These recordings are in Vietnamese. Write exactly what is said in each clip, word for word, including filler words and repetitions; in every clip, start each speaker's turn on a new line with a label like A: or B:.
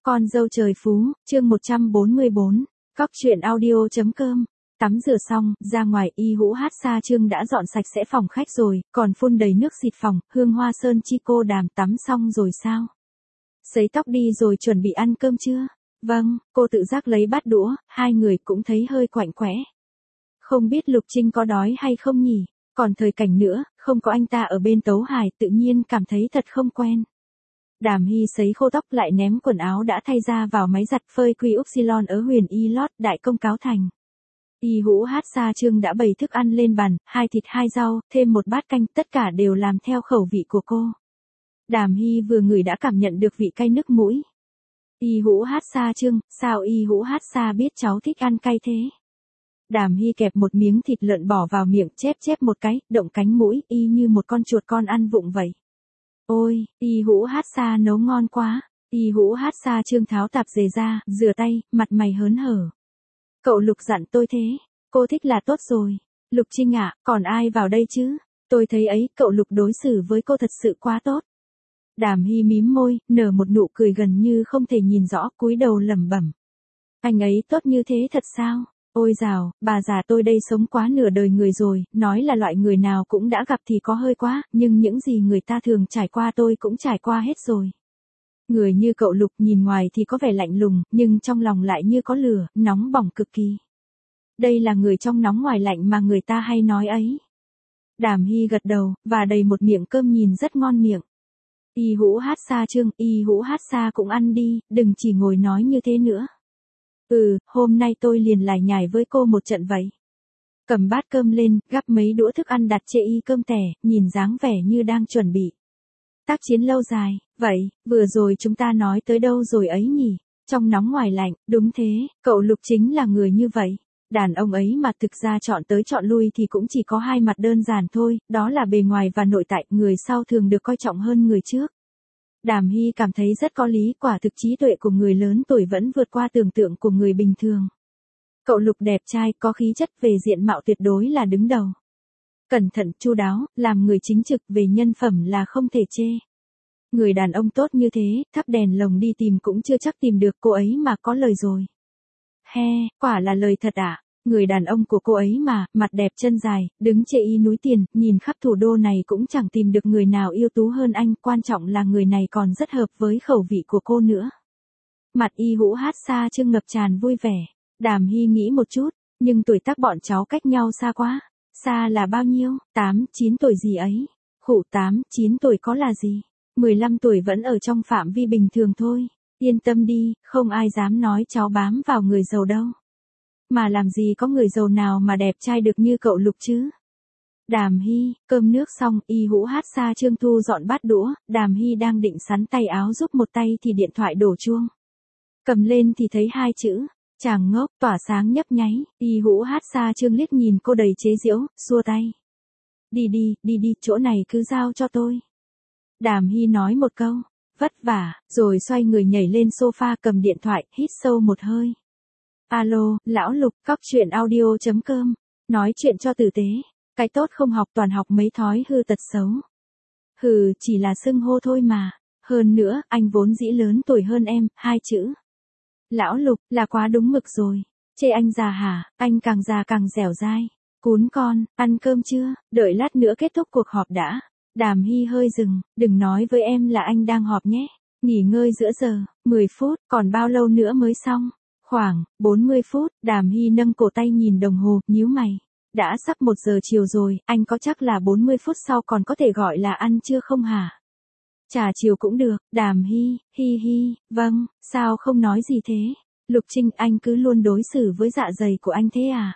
A: Con dâu trời phú, chương một trăm bốn mươi bốn, cóc truyện audio chấm com. Tắm rửa xong, ra ngoài Y Hữu Hát Sa Trương đã dọn sạch sẽ phòng khách rồi, còn phun đầy nước xịt phòng, hương hoa sơn chi cô Đàm tắm xong rồi sao? Sấy tóc đi rồi chuẩn bị ăn cơm chưa? Vâng, cô tự giác lấy bát đũa, hai người cũng thấy hơi quạnh quẽ. Không biết Lục Trinh có đói hay không nhỉ? Còn thời cảnh nữa, không có anh ta ở bên Tấu Hải tự nhiên cảm thấy thật không quen. Đàm Hy sấy khô tóc lại ném quần áo đã thay ra vào máy giặt phơi quy upsilon ở Huyền Y Lót, đại công cáo thành. Y Hữu Hát Sa Trương đã bày thức ăn lên bàn, hai thịt hai rau, thêm một bát canh, tất cả đều làm theo khẩu vị của cô. Đàm Hy vừa ngửi đã cảm nhận được vị cay nức mũi. Y Hữu Hát Sa Trương, sao Y Hữu Hát Sa biết cháu thích ăn cay thế? Đàm Hy kẹp một miếng thịt lợn bỏ vào miệng, chép chép một cái, động cánh mũi, y như một con chuột con ăn vụng vậy. Ôi, Y Hữu Hát Sa nấu ngon quá. Y Hữu Hát Sa Trương tháo tạp dề ra, rửa tay, mặt mày hớn hở. Cậu Lục dặn tôi thế, cô thích là tốt rồi. Lục Trinh ạ, còn ai vào đây chứ? Tôi thấy ấy, cậu Lục đối xử với cô thật sự quá tốt. Đàm Hy mím môi, nở một nụ cười gần như không thể nhìn rõ, cúi đầu lẩm bẩm. Anh ấy tốt như thế thật sao? Ôi dào, bà già tôi đây sống quá nửa đời người rồi, nói là loại người nào cũng đã gặp thì có hơi quá, nhưng những gì người ta thường trải qua tôi cũng trải qua hết rồi. Người như cậu Lục nhìn ngoài thì có vẻ lạnh lùng, nhưng trong lòng lại như có lửa, nóng bỏng cực kỳ. Đây là người trong nóng ngoài lạnh mà người ta hay nói ấy. Đàm Hy gật đầu, và đầy một miệng cơm nhìn rất ngon miệng. Y Hữu Hát Sa Trương, Y Hữu Hát Sa cũng ăn đi, đừng chỉ ngồi nói như thế nữa. Ừ, hôm nay tôi liền lải nhải với cô một trận vậy. Cầm bát cơm lên, gắp mấy đũa thức ăn đặt chê y cơm tẻ, nhìn dáng vẻ như đang chuẩn bị tác chiến lâu dài. Vậy, vừa rồi chúng ta nói tới đâu rồi ấy nhỉ? Trong nóng ngoài lạnh, đúng thế, cậu Lục chính là người như vậy. Đàn ông ấy mà thực ra chọn tới chọn lui thì cũng chỉ có hai mặt đơn giản thôi, đó là bề ngoài và nội tại, người sau thường được coi trọng hơn người trước. Đàm Hy cảm thấy rất có lý, quả thực trí tuệ của người lớn tuổi vẫn vượt qua tưởng tượng của người bình thường. Cậu Lục đẹp trai, có khí chất, về diện mạo tuyệt đối là đứng đầu. Cẩn thận, chu đáo, làm người chính trực, về nhân phẩm là không thể chê. Người đàn ông tốt như thế, thắp đèn lồng đi tìm cũng chưa chắc tìm được, cô ấy mà có lời rồi. He, quả là lời thật ạ. À? Người đàn ông của cô ấy mà, mặt đẹp chân dài, đứng chê y núi tiền, nhìn khắp thủ đô này cũng chẳng tìm được người nào yêu tú hơn anh, quan trọng là người này còn rất hợp với khẩu vị của cô nữa. Mặt Y Hữu Hát Sa Trương ngập tràn vui vẻ. Đàm Hy nghĩ một chút, nhưng tuổi tác bọn cháu cách nhau xa quá. Xa là bao nhiêu? tám, chín tuổi gì ấy? Khụ tám, chín tuổi có là gì? mười lăm tuổi vẫn ở trong phạm vi bình thường thôi. Yên tâm đi, không ai dám nói cháu bám vào người giàu đâu. Mà làm gì có người giàu nào mà đẹp trai được như cậu Lục chứ? Đàm Hy, cơm nước xong, Y Hữu Hát Sa Trương thu dọn bát đũa, Đàm Hy đang định sắn tay áo giúp một tay thì điện thoại đổ chuông. Cầm lên thì thấy hai chữ, chàng ngốc, tỏa sáng nhấp nháy, Y Hữu Hát Sa Trương liếc nhìn cô đầy chế giễu, xua tay. Đi đi, đi đi, chỗ này cứ giao cho tôi. Đàm Hy nói một câu, vất vả, rồi xoay người nhảy lên sofa cầm điện thoại, hít sâu một hơi. Alo, lão Lục, cóc truyện audio chấm com, nói chuyện cho tử tế, cái tốt không học toàn học mấy thói hư tật xấu. Hừ, chỉ là xưng hô thôi mà, hơn nữa, anh vốn dĩ lớn tuổi hơn em, hai chữ. Lão Lục, là quá đúng mực rồi, chê anh già hả, anh càng già càng dẻo dai. Cún con, ăn cơm chưa, đợi lát nữa kết thúc cuộc họp đã. Đàm Hy hơi dừng, đừng nói với em là anh đang họp nhé. Nghỉ ngơi giữa giờ, mười phút, còn bao lâu nữa mới xong? Khoảng, bốn mươi phút, Đàm Hy nâng cổ tay nhìn đồng hồ, nhíu mày. Đã sắp một giờ chiều rồi, anh có chắc là bốn mươi phút sau còn có thể gọi là ăn trưa không hả? Trà chiều cũng được, Đàm Hy, hi hi, vâng, sao không nói gì thế? Lục Trinh, anh cứ luôn đối xử với dạ dày của anh thế à?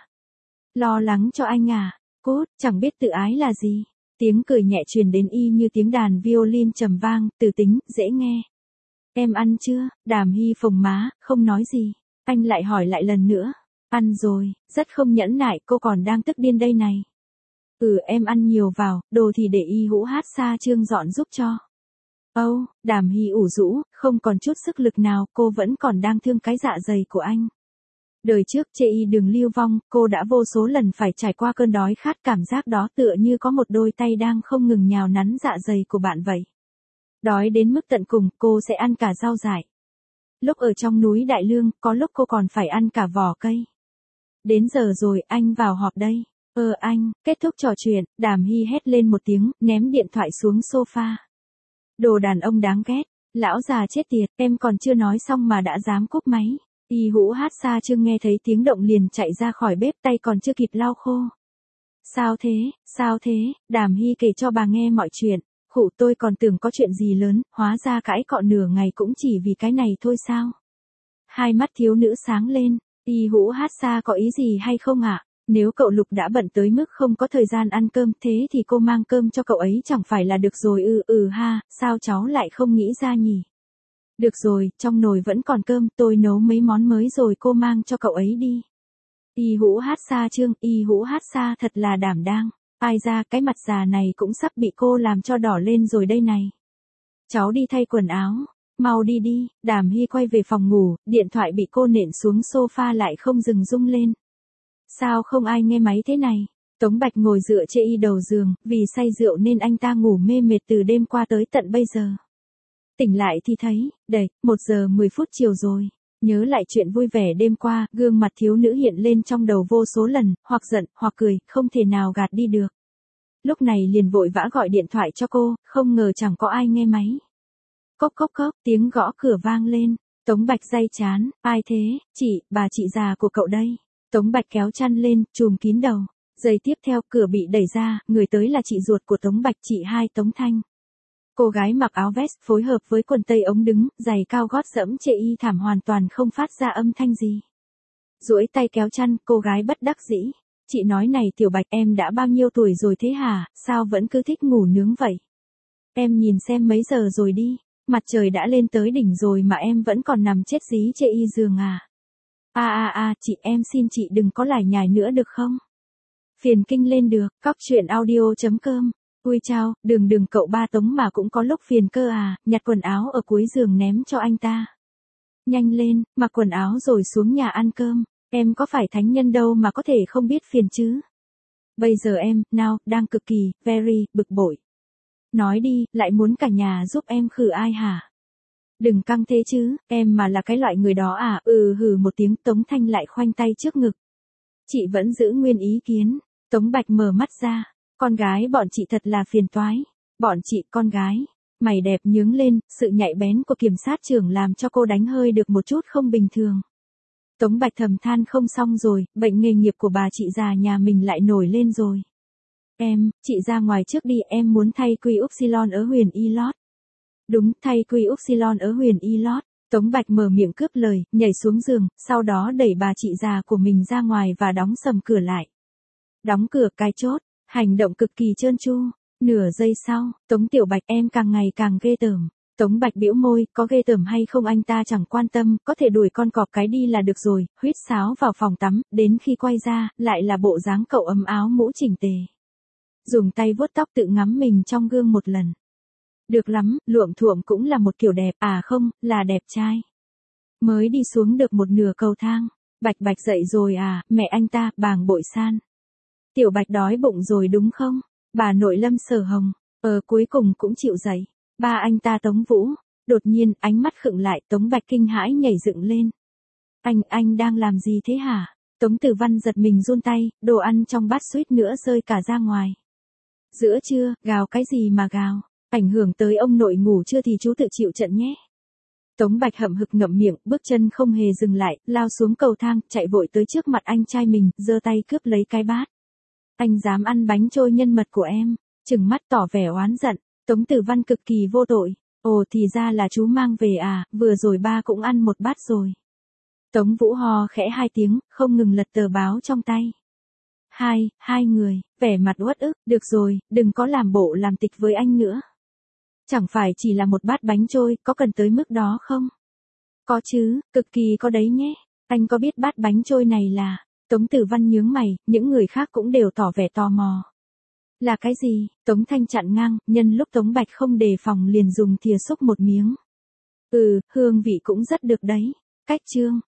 A: Lo lắng cho anh à? Cốt, chẳng biết tự ái là gì. Tiếng cười nhẹ truyền đến y như tiếng đàn violin trầm vang, từ tính, dễ nghe. Em ăn chưa? Đàm Hy phồng má, không nói gì. Anh lại hỏi lại lần nữa. Ăn rồi, rất không nhẫn nại, cô còn đang tức điên đây này. Ừ, em ăn nhiều vào, đồ thì để Y Hữu Hát Sa Trương dọn giúp cho. Âu, oh, Đàm Hy ủ rũ, không còn chút sức lực nào, cô vẫn còn đang thương cái dạ dày của anh. Đời trước chê y đường lưu vong, cô đã vô số lần phải trải qua cơn đói khát, cảm giác đó tựa như có một đôi tay đang không ngừng nhào nắn dạ dày của bạn vậy. Đói đến mức tận cùng, cô sẽ ăn cả rau dại. Lúc ở trong núi Đại Lương, có lúc cô còn phải ăn cả vỏ cây. Đến giờ rồi, anh vào họp đây. Ờ anh, kết thúc trò chuyện, Đàm Hy hét lên một tiếng, ném điện thoại xuống sofa. Đồ đàn ông đáng ghét, lão già chết tiệt, em còn chưa nói xong mà đã dám cúp máy. Y Hũ Hát Sa Trương nghe thấy tiếng động liền chạy ra khỏi bếp, tay còn chưa kịp lau khô. Sao thế, sao thế, Đàm Hy kể cho bà nghe mọi chuyện. Khụ, tôi còn tưởng có chuyện gì lớn, hóa ra cãi cọ nửa ngày cũng chỉ vì cái này thôi sao. Hai mắt thiếu nữ sáng lên, Y Hũ Hát Sa có ý gì hay không ạ? Nếu cậu Lục đã bận tới mức không có thời gian ăn cơm, thế thì cô mang cơm cho cậu ấy chẳng phải là được rồi. Ừ ừ ha, sao cháu lại không nghĩ ra nhỉ? Được rồi, trong nồi vẫn còn cơm, tôi nấu mấy món mới rồi cô mang cho cậu ấy đi. Y Hũ Hát Sa Trương, Y Hũ Hát Sa thật là đảm đang. Ai ra, cái mặt già này cũng sắp bị cô làm cho đỏ lên rồi đây này. Cháu đi thay quần áo, mau đi đi. Đàm Hy quay về phòng ngủ, điện thoại bị cô nện xuống sofa lại không dừng rung lên. Sao không ai nghe máy thế này? Tống Bạch ngồi dựa chê y đầu giường, vì say rượu nên anh ta ngủ mê mệt từ đêm qua tới tận bây giờ. Tỉnh lại thì thấy, đầy, một giờ mười phút chiều rồi. Nhớ lại chuyện vui vẻ đêm qua, gương mặt thiếu nữ hiện lên trong đầu vô số lần, hoặc giận, hoặc cười, không thể nào gạt đi được. Lúc này liền vội vã gọi điện thoại cho cô, không ngờ chẳng có ai nghe máy. Cốc cốc cốc, tiếng gõ cửa vang lên. Tống Bạch day chán, ai thế, chị, bà chị già của cậu đây. Tống Bạch kéo chăn lên, trùm kín đầu. Giây tiếp theo, cửa bị đẩy ra, người tới là chị ruột của Tống Bạch, chị hai Tống Thanh. Cô gái mặc áo vest phối hợp với quần tây ống đứng, giày cao gót dẫm chê y thảm hoàn toàn không phát ra âm thanh gì. Duỗi tay kéo chăn, cô gái bất đắc dĩ. Chị nói này Tiểu Bạch, em đã bao nhiêu tuổi rồi thế hả, sao vẫn cứ thích ngủ nướng vậy? Em nhìn xem mấy giờ rồi đi, mặt trời đã lên tới đỉnh rồi mà em vẫn còn nằm chết dí chê y giường à? À à à, chị em xin chị đừng có lải nhải nữa được không? Phiền kinh lên được, cóc truyện audio chấm com. Ui chao, đừng đừng cậu ba Tống mà cũng có lúc phiền cơ à, nhặt quần áo ở cuối giường ném cho anh ta. Nhanh lên, mặc quần áo rồi xuống nhà ăn cơm, em có phải thánh nhân đâu mà có thể không biết phiền chứ. Bây giờ em, now, đang cực kỳ, very, bực bội. Nói đi, lại muốn cả nhà giúp em khử ai hả? Đừng căng thế chứ, em mà là cái loại người đó à, ừ hừ một tiếng. Tống Thanh lại khoanh tay trước ngực. Chị vẫn giữ nguyên ý kiến. Tống Bạch mở mắt ra. Con gái bọn chị thật là phiền toái. Bọn chị, con gái. Mày đẹp nhướng lên, sự nhạy bén của kiểm sát trưởng làm cho cô đánh hơi được một chút không bình thường. Tống Bạch thầm than không xong rồi, bệnh nghề nghiệp của bà chị già nhà mình lại nổi lên rồi. Em, chị ra ngoài trước đi, em muốn thay quy upsilon ở huyền y lót. Đúng, thay quy upsilon ở huyền y lót. Tống Bạch mở miệng cướp lời, nhảy xuống giường, sau đó đẩy bà chị già của mình ra ngoài và đóng sầm cửa lại. Đóng cửa cai chốt, hành động cực kỳ trơn tru. Nửa giây sau, Tống Tiểu Bạch em càng ngày càng ghê tởm. Tống Bạch bĩu môi, có ghê tởm hay không anh ta chẳng quan tâm, có thể đuổi con cọp cái đi là được rồi, huýt sáo vào phòng tắm, đến khi quay ra, lại là bộ dáng cậu ấm áo mũ chỉnh tề. Dùng tay vuốt tóc tự ngắm mình trong gương một lần. Được lắm, luộm thuộm cũng là một kiểu đẹp, à không, là đẹp trai. Mới đi xuống được một nửa cầu thang, Bạch Bạch dậy rồi à, mẹ anh ta, bàng bội san. Tiểu Bạch đói bụng rồi đúng không? Bà nội Lâm Sở Hồng, ờ cuối cùng cũng chịu dậy. Ba anh ta Tống Vũ, đột nhiên ánh mắt khựng lại, Tống Bạch kinh hãi nhảy dựng lên. Anh, anh đang làm gì thế hả? Tống Tử Văn giật mình run tay, đồ ăn trong bát suýt nữa rơi cả ra ngoài. Giữa trưa, gào cái gì mà gào, ảnh hưởng tới ông nội ngủ chưa thì chú tự chịu trận nhé. Tống Bạch hậm hực ngậm miệng, bước chân không hề dừng lại, lao xuống cầu thang, chạy vội tới trước mặt anh trai mình, giơ tay cướp lấy cái bát. Anh dám ăn bánh trôi nhân mật của em, trừng mắt tỏ vẻ oán giận. Tống Tử Văn cực kỳ vô tội. Ồ thì ra là chú mang về à, vừa rồi ba cũng ăn một bát rồi. Tống Vũ hò khẽ hai tiếng, không ngừng lật tờ báo trong tay. Hai, hai người, vẻ mặt uất ức, được rồi, đừng có làm bộ làm tịch với anh nữa. Chẳng phải chỉ là một bát bánh trôi, có cần tới mức đó không? Có chứ, cực kỳ có đấy nhé. Anh có biết bát bánh trôi này là... Tống Tử Văn nhướng mày, những người khác cũng đều tỏ vẻ tò mò. Là cái gì? Tống Thanh chặn ngang, nhân lúc Tống Bạch không đề phòng liền dùng thìa xúc một miếng. Ừ, hương vị cũng rất được đấy. Cách chương.